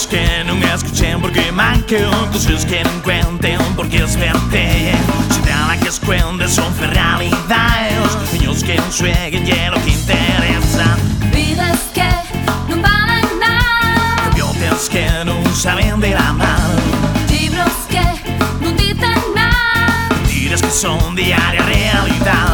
que non escuchen porque mancan, cosas que non cuenten porque es verte. Se nada que es cuente son realidades, niños que non sueguen y lo que interesa. Vidas que non valen nada, Idiotas que non saben de la mano, libros que non dicen nada, mentiras que son diaria realidad.